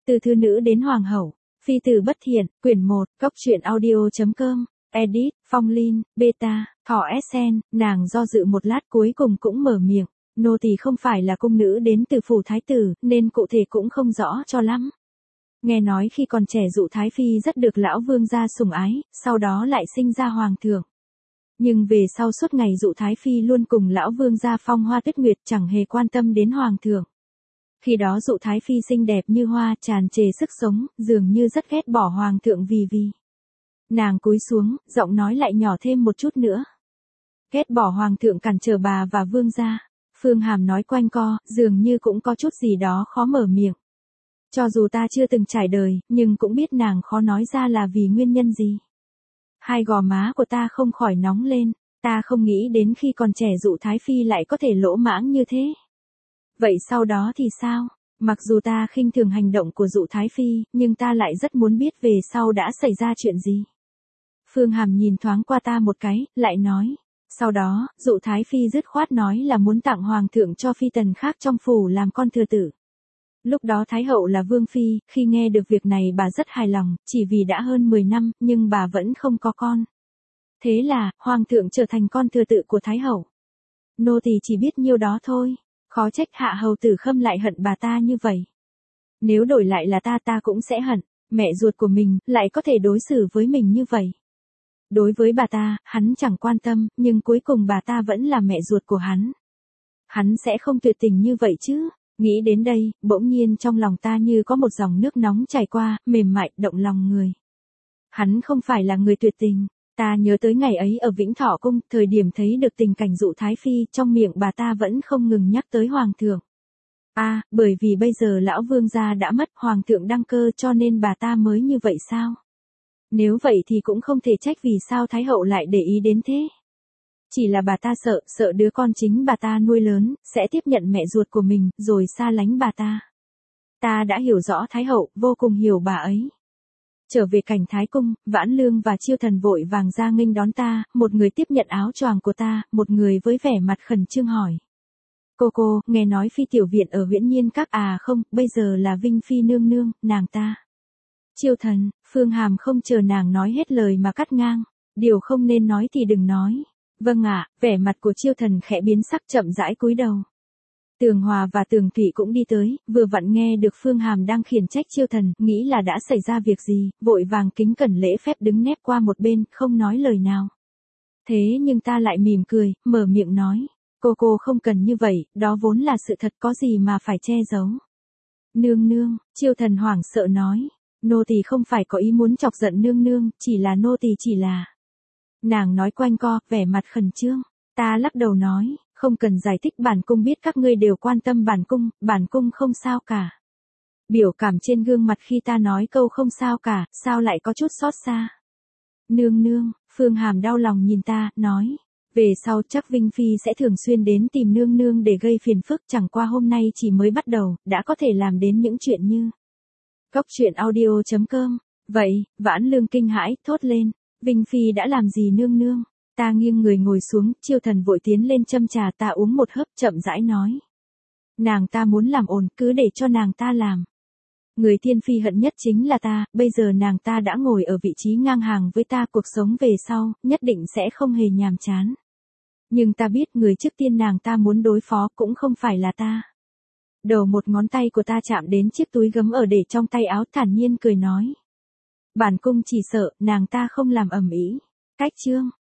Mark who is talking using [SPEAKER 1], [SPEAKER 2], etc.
[SPEAKER 1] Từ thư nữ đến hoàng hậu, phi tử bất thiện, quyển 1, góc truyện audio.com, edit, Phong Linh, beta, thỏ SN, nàng do dự một lát cuối cùng cũng mở miệng, nô tỳ không phải là cung nữ đến từ phủ thái tử, nên cụ thể cũng không rõ cho lắm. Nghe nói khi còn trẻ Dụ Thái Phi rất được lão vương gia sủng ái, sau đó lại sinh ra hoàng thượng. Nhưng về sau suốt ngày Dụ Thái Phi luôn cùng lão vương gia phong hoa tuyết nguyệt chẳng hề quan tâm đến hoàng thượng. Khi đó Dụ Thái Phi xinh đẹp như hoa tràn trề sức sống, dường như rất ghét bỏ hoàng thượng vì. Nàng cúi xuống, giọng nói lại nhỏ thêm một chút nữa. Ghét bỏ hoàng thượng cản trở bà và vương gia. Phương Hàm nói quanh co, dường như cũng có chút gì đó khó mở miệng. Cho dù ta chưa từng trải đời, nhưng cũng biết nàng khó nói ra là vì nguyên nhân gì. Hai gò má của ta không khỏi nóng lên, ta không nghĩ đến khi còn trẻ Dụ Thái Phi lại có thể lỗ mãng như thế. Vậy sau đó thì sao? Mặc dù ta khinh thường hành động của Dụ Thái Phi, nhưng ta lại rất muốn biết về sau đã xảy ra chuyện gì. Phương Hàm nhìn thoáng qua ta một cái, lại nói. Sau đó, Dụ Thái Phi dứt khoát nói là muốn tặng hoàng thượng cho phi tần khác trong phủ làm con thừa tử. Lúc đó Thái hậu là Vương Phi, khi nghe được việc này bà rất hài lòng, chỉ vì đã hơn 10 năm, nhưng bà vẫn không có con. Thế là, hoàng thượng trở thành con thừa tự của Thái hậu. Nô tỳ chỉ biết nhiêu đó thôi, khó trách hạ hầu tử Khâm lại hận bà ta như vậy. Nếu đổi lại là ta cũng sẽ hận, mẹ ruột của mình, lại có thể đối xử với mình như vậy. Đối với bà ta, hắn chẳng quan tâm, nhưng cuối cùng bà ta vẫn là mẹ ruột của hắn. Hắn sẽ không tuyệt tình như vậy chứ. Nghĩ đến đây, bỗng nhiên trong lòng ta như có một dòng nước nóng chảy qua, mềm mại, động lòng người. Hắn không phải là người tuyệt tình. Ta nhớ tới ngày ấy ở Vĩnh Thọ Cung, thời điểm thấy được tình cảnh Dụ Thái Phi, trong miệng bà ta vẫn không ngừng nhắc tới hoàng thượng. Bởi vì bây giờ lão vương gia đã mất, hoàng thượng đăng cơ cho nên bà ta mới như vậy sao? Nếu vậy thì cũng không thể trách vì sao Thái hậu lại để ý đến thế. Chỉ là bà ta sợ đứa con chính bà ta nuôi lớn, sẽ tiếp nhận mẹ ruột của mình, rồi xa lánh bà ta. Ta đã hiểu rõ Thái hậu, vô cùng hiểu bà ấy. Trở về cảnh Thái Cung, Vãn Lương và Chiêu Thần vội vàng ra nghênh đón ta, một người tiếp nhận áo choàng của ta, một người với vẻ mặt khẩn trương hỏi. Cô, nghe nói Phi tiểu viện ở Huyễn Nhiên Các không, bây giờ là Vinh Phi nương nương, nàng ta. Chiêu Thần, Phương Hàm không chờ nàng nói hết lời mà cắt ngang. Điều không nên nói thì đừng nói. Vâng ạ, vẻ mặt của Chiêu Thần khẽ biến sắc chậm rãi cúi đầu. Tường Hòa và Tường Thụy cũng đi tới, vừa vặn nghe được Phương Hàm đang khiển trách Chiêu Thần, nghĩ là đã xảy ra việc gì, vội vàng kính cẩn lễ phép đứng nép qua một bên, không nói lời nào. Thế nhưng ta lại mỉm cười, mở miệng nói, cô không cần như vậy, đó vốn là sự thật, có gì mà phải che giấu. Nương, Chiêu Thần hoảng sợ nói, nô tỳ không phải có ý muốn chọc giận nương, chỉ là. Nàng nói quanh co, vẻ mặt khẩn trương. Ta lắc đầu nói, không cần giải thích, bản cung biết các ngươi đều quan tâm bản cung không sao cả. Biểu cảm trên gương mặt khi ta nói câu không sao cả, sao lại có chút xót xa. Nương, Phương Hàm đau lòng nhìn ta, nói, về sau chắc Vinh Phi sẽ thường xuyên đến tìm nương để gây phiền phức, chẳng qua hôm nay chỉ mới bắt đầu, đã có thể làm đến những chuyện như. Góc truyện audio.com. Vậy, Vãn Lương kinh hãi, thốt lên. Vinh Phi đã làm gì nương? Ta nghiêng người ngồi xuống, Chiêu Thần vội tiến lên châm trà, ta uống một hớp, chậm rãi nói. Nàng ta muốn làm ổn, cứ để cho nàng ta làm. Người Thiên Phi hận nhất chính là ta, bây giờ nàng ta đã ngồi ở vị trí ngang hàng với ta, cuộc sống về sau, nhất định sẽ không hề nhàm chán. Nhưng ta biết người trước tiên nàng ta muốn đối phó cũng không phải là ta. Đầu một ngón tay của ta chạm đến chiếc túi gấm ở để trong tay áo, thản nhiên cười nói. Bản cung chỉ sợ, nàng ta không làm ầm ĩ. Cách chương.